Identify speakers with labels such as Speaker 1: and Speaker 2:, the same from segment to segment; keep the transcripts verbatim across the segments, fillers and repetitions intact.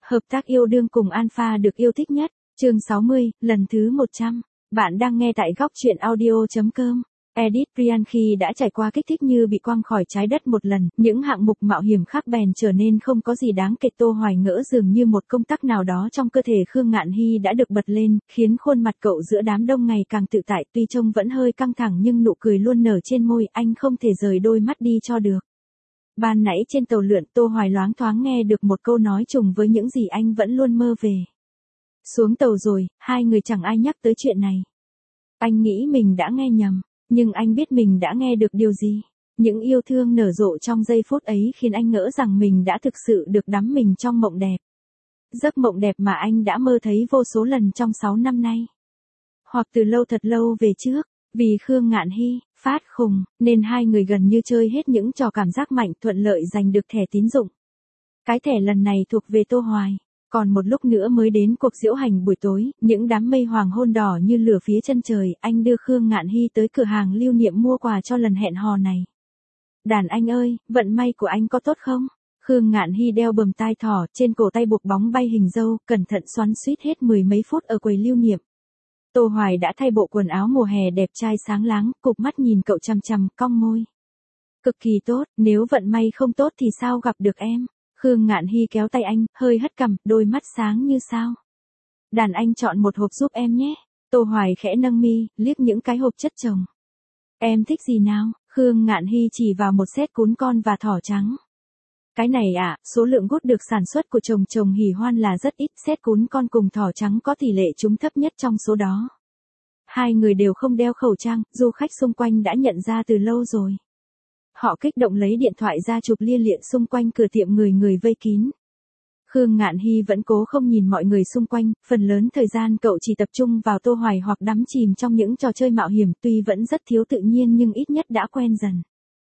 Speaker 1: Hợp tác yêu đương cùng Alpha được yêu thích nhất, chương sáu mươi, lần thứ một trăm. Bạn đang nghe tại góc truyện audio chấm com. Edith Priyanki đã trải qua kích thích như bị quăng khỏi trái đất một lần, những hạng mục mạo hiểm khác bèn trở nên không có gì đáng kể. Tô Hoài ngỡ dường như một công tắc nào đó trong cơ thể Khương Ngạn Hy đã được bật lên, khiến khuôn mặt cậu giữa đám đông ngày càng tự tại, tuy trông vẫn hơi căng thẳng nhưng nụ cười luôn nở trên môi, anh không thể rời đôi mắt đi cho được. Ban nãy trên tàu lượn, Tô Hoài loáng thoáng nghe được một câu nói trùng với những gì anh vẫn luôn mơ về. Xuống tàu rồi, hai người chẳng ai nhắc tới chuyện này. Anh nghĩ mình đã nghe nhầm, nhưng anh biết mình đã nghe được điều gì. Những yêu thương nở rộ trong giây phút ấy khiến anh ngỡ rằng mình đã thực sự được đắm mình trong mộng đẹp. Giấc mộng đẹp mà anh đã mơ thấy vô số lần trong sáu năm nay. Hoặc từ lâu thật lâu về trước, vì Khương Ngạn Hy phát khùng, nên hai người gần như chơi hết những trò cảm giác mạnh, thuận lợi giành được thẻ tín dụng. Cái thẻ lần này thuộc về Tô Hoài. Còn một lúc nữa mới đến cuộc diễu hành buổi tối, những đám mây hoàng hôn đỏ như lửa phía chân trời, anh đưa Khương Ngạn Hy tới cửa hàng lưu niệm mua quà cho lần hẹn hò này. Đàn anh ơi, vận may của anh có tốt không? Khương Ngạn Hy đeo bầm tai thỏ, trên cổ tay buộc bóng bay hình dâu, cẩn thận xoắn xuýt hết mười mấy phút ở quầy lưu niệm. Tô Hoài đã thay bộ quần áo mùa hè đẹp trai sáng láng, cụp mắt nhìn cậu chằm chằm, cong môi. Cực kỳ tốt, nếu vận may không tốt thì sao gặp được em? Khương Ngạn Hy kéo tay anh, hơi hất cằm, đôi mắt sáng như sao. Đàn anh chọn một hộp giúp em nhé. Tô Hoài khẽ nâng mi, liếc những cái hộp chất chồng. Em thích gì nào? Khương Ngạn Hy chỉ vào một set cún con và thỏ trắng. Cái này à, số lượng gút được sản xuất của chồng chồng hỉ hoan là rất ít, set cún con cùng thỏ trắng có tỷ lệ trúng thấp nhất trong số đó. Hai người đều không đeo khẩu trang, du khách xung quanh đã nhận ra từ lâu rồi. Họ kích động lấy điện thoại ra chụp lia lịa xung quanh cửa tiệm, người người vây kín. Khương Ngạn Hy vẫn cố không nhìn mọi người xung quanh, phần lớn thời gian cậu chỉ tập trung vào Tô Hoài hoặc đắm chìm trong những trò chơi mạo hiểm, tuy vẫn rất thiếu tự nhiên nhưng ít nhất đã quen dần.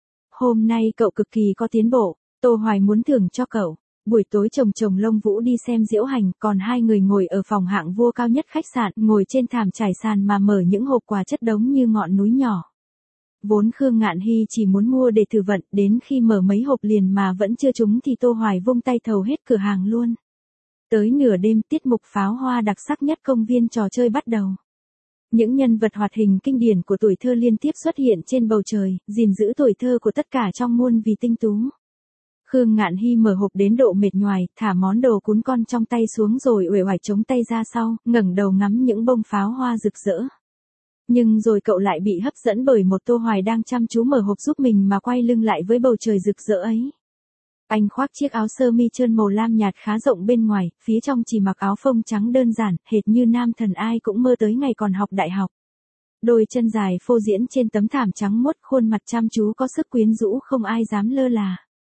Speaker 1: Hôm nay cậu cực kỳ có tiến bộ, Tô Hoài muốn thưởng cho cậu. Buổi tối chồng chồng Lông Vũ đi xem diễu hành, còn hai người ngồi ở phòng hạng vua cao nhất khách sạn, ngồi trên thảm trải sàn mà mở những hộp quà chất đống như ngọn núi nhỏ. Vốn Khương Ngạn Hy chỉ muốn mua để thử vận, đến khi mở mấy hộp liền mà vẫn chưa trúng thì Tô Hoài vung tay thầu hết cửa hàng luôn. Tới nửa đêm, tiết mục pháo hoa đặc sắc nhất công viên trò chơi bắt đầu. Những nhân vật hoạt hình kinh điển của tuổi thơ liên tiếp xuất hiện trên bầu trời, gìn giữ tuổi thơ của tất cả trong muôn vì tinh tú. Khương Ngạn Hy mở hộp đến độ mệt nhoài, thả món đồ cún con trong tay xuống rồi uể oải chống tay ra sau, ngẩng đầu ngắm những bông pháo hoa rực rỡ. Nhưng rồi cậu lại bị hấp dẫn bởi một Tô Hoài đang chăm chú mở hộp giúp mình mà quay lưng lại với bầu trời rực rỡ ấy. Anh khoác chiếc áo sơ mi trơn màu lam nhạt khá rộng bên ngoài, phía trong chỉ mặc áo phông trắng đơn giản, hệt như nam thần ai cũng mơ tới ngày còn học đại học. Đôi chân dài phô diễn trên tấm thảm trắng muốt, khuôn mặt chăm chú có sức quyến rũ không ai dám lơ là.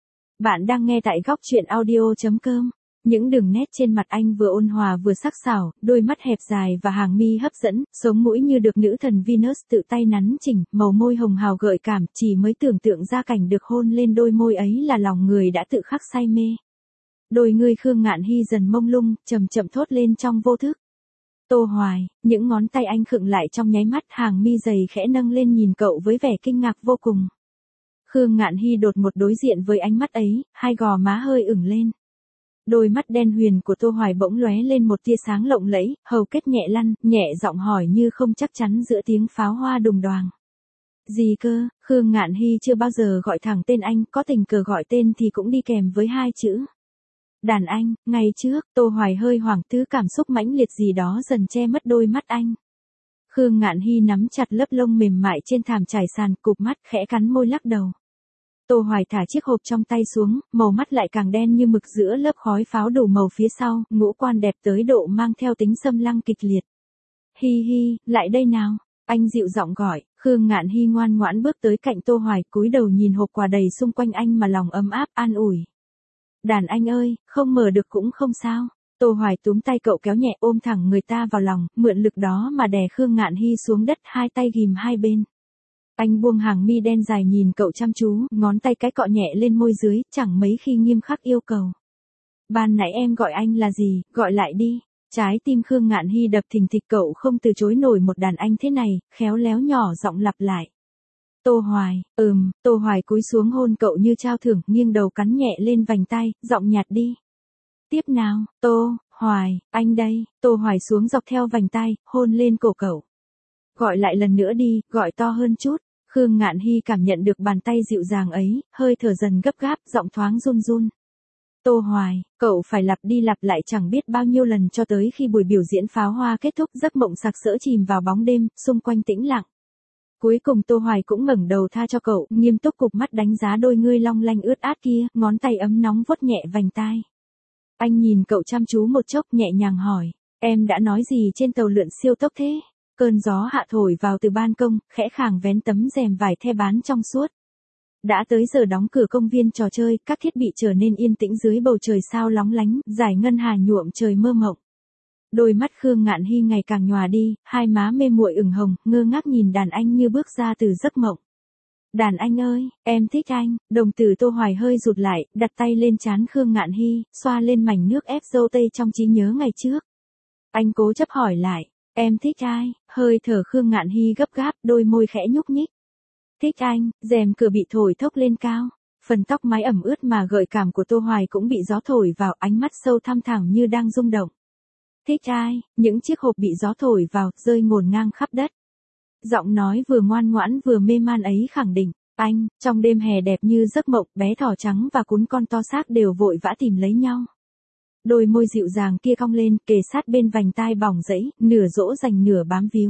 Speaker 1: Bạn đang nghe tại góc truyện audio chấm com. Những đường nét trên mặt anh vừa ôn hòa vừa sắc sảo, đôi mắt hẹp dài và hàng mi hấp dẫn, sống mũi như được nữ thần Venus tự tay nắn chỉnh, màu môi hồng hào gợi cảm, chỉ mới tưởng tượng ra cảnh được hôn lên đôi môi ấy là lòng người đã tự khắc say mê. Đôi người Khương Ngạn Hy dần mông lung, chậm chậm thốt lên trong vô thức. Tô Hoài, những ngón tay anh khựng lại trong nháy mắt, hàng mi dày khẽ nâng lên nhìn cậu với vẻ kinh ngạc vô cùng. Khương Ngạn Hy đột ngột đối diện với ánh mắt ấy, hai gò má hơi ửng lên. Đôi mắt đen huyền của Tô Hoài bỗng lóe lên một tia sáng lộng lẫy, hầu kết nhẹ lăn, nhẹ giọng hỏi như không chắc chắn giữa tiếng pháo hoa đùng đoàng. Gì cơ? Khương Ngạn Hy chưa bao giờ gọi thẳng tên anh, có tình cờ gọi tên thì cũng đi kèm với hai chữ. Đàn anh. Ngày trước, Tô Hoài hơi hoảng, thứ cảm xúc mãnh liệt gì đó dần che mất đôi mắt anh. Khương Ngạn Hy nắm chặt lớp lông mềm mại trên thảm trải sàn, cụp mắt khẽ cắn môi lắc đầu. Tô Hoài thả chiếc hộp trong tay xuống, màu mắt lại càng đen như mực giữa lớp khói pháo đủ màu phía sau, ngũ quan đẹp tới độ mang theo tính xâm lăng kịch liệt. Hi hi, lại đây nào, anh dịu giọng gọi. Khương Ngạn Hy ngoan ngoãn bước tới cạnh Tô Hoài, cúi đầu nhìn hộp quà đầy xung quanh anh mà lòng ấm áp an ủi. Đàn anh ơi, không mở được cũng không sao. Tô Hoài túm tay cậu kéo nhẹ ôm thẳng người ta vào lòng, mượn lực đó mà đè Khương Ngạn Hy xuống đất, hai tay ghìm hai bên. Anh buông hàng mi đen dài nhìn cậu chăm chú, ngón tay cái cọ nhẹ lên môi dưới, chẳng mấy khi nghiêm khắc yêu cầu. Ban nãy em gọi anh là gì, gọi lại đi. Trái tim Khương Ngạn Hy đập thình thịch, cậu không từ chối nổi một đàn anh thế này, khéo léo nhỏ giọng lặp lại. Tô Hoài, ừm, Tô Hoài cúi xuống hôn cậu như trao thưởng, nghiêng đầu cắn nhẹ lên vành tai, giọng nhạt đi. tiếp nào, Tô Hoài, anh đây. Tô Hoài xuống dọc theo vành tai, hôn lên cổ cậu. Gọi lại lần nữa đi, gọi to hơn chút. Khương Ngạn Hy cảm nhận được bàn tay dịu dàng ấy, hơi thở dần gấp gáp, giọng thoáng run run. Tô Hoài, cậu phải lặp đi lặp lại chẳng biết bao nhiêu lần cho tới khi buổi biểu diễn pháo hoa kết thúc, giấc mộng sặc sỡ chìm vào bóng đêm, xung quanh tĩnh lặng. Cuối cùng Tô Hoài cũng ngẩng đầu tha cho cậu, nghiêm túc cụp mắt đánh giá đôi ngươi long lanh ướt át kia, ngón tay ấm nóng vuốt nhẹ vành tai. Anh nhìn cậu chăm chú một chốc, nhẹ nhàng hỏi, em đã nói gì trên tàu lượn siêu tốc thế? Cơn gió hạ thổi vào từ ban công, khẽ khàng vén tấm rèm vải the bán trong suốt. Đã tới giờ đóng cửa công viên trò chơi, các thiết bị trở nên yên tĩnh dưới bầu trời sao lóng lánh, dải ngân hà nhuộm trời mơ mộng. Đôi mắt Khương Ngạn Hy ngày càng nhòa đi, hai má mê muội ửng hồng, ngơ ngác nhìn đàn anh như bước ra từ giấc mộng. Đàn anh ơi, em thích anh. Đồng tử Tô Hoài hơi rụt lại, đặt tay lên trán Khương Ngạn Hy, xoa lên mảnh nước ép dâu tây trong trí nhớ ngày trước. Anh cố chấp hỏi lại, em thích ai? Hơi thở Khương Ngạn Hy gấp gáp, đôi môi khẽ nhúc nhích. Thích anh. Rèm cửa bị thổi thốc lên cao. Phần tóc mái ẩm ướt mà gợi cảm của Tô Hoài cũng bị gió thổi vào, ánh mắt sâu thăm thẳm như đang rung động. Thích ai? Những chiếc hộp bị gió thổi vào, rơi ngổn ngang khắp đất. Giọng nói vừa ngoan ngoãn vừa mê man ấy khẳng định, anh. Trong đêm hè đẹp như giấc mộng, bé thỏ trắng và cún con to xác đều vội vã tìm lấy nhau. Đôi môi dịu dàng kia cong lên, kề sát bên vành tai bỏng rẫy, nửa dỗ dành nửa bám víu.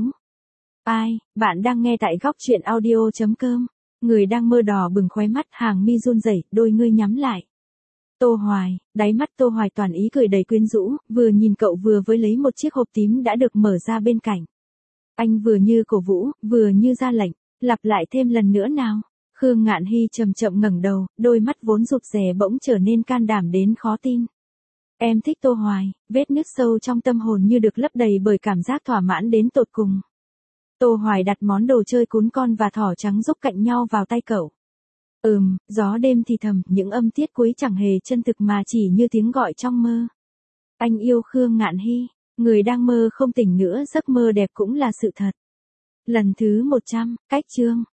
Speaker 1: Ai? Bạn đang nghe tại góc truyện audio chấm com. Người đang mơ đỏ bừng khóe mắt, hàng mi run rẩy, đôi ngươi nhắm lại. Tô Hoài, đáy mắt Tô Hoài toàn ý cười đầy quyến rũ, vừa nhìn cậu vừa với lấy một chiếc hộp tím đã được mở ra bên cạnh. Anh vừa như cổ vũ, vừa như ra lệnh, lặp lại thêm lần nữa nào. Khương Ngạn Hy chậm chậm ngẩng đầu, đôi mắt vốn rụt rè bỗng trở nên can đảm đến khó tin. Em thích Tô Hoài, vết nứt sâu trong tâm hồn như được lấp đầy bởi cảm giác thỏa mãn đến tột cùng. Tô Hoài đặt món đồ chơi cún con và thỏ trắng giúp cạnh nhau vào tay cậu. Ừm, gió đêm thì thầm, những âm tiết cuối chẳng hề chân thực mà chỉ như tiếng gọi trong mơ. Anh yêu Khương Ngạn Hy, người đang mơ không tỉnh nữa, giấc mơ đẹp cũng là sự thật. Lần thứ một trăm, cách chương.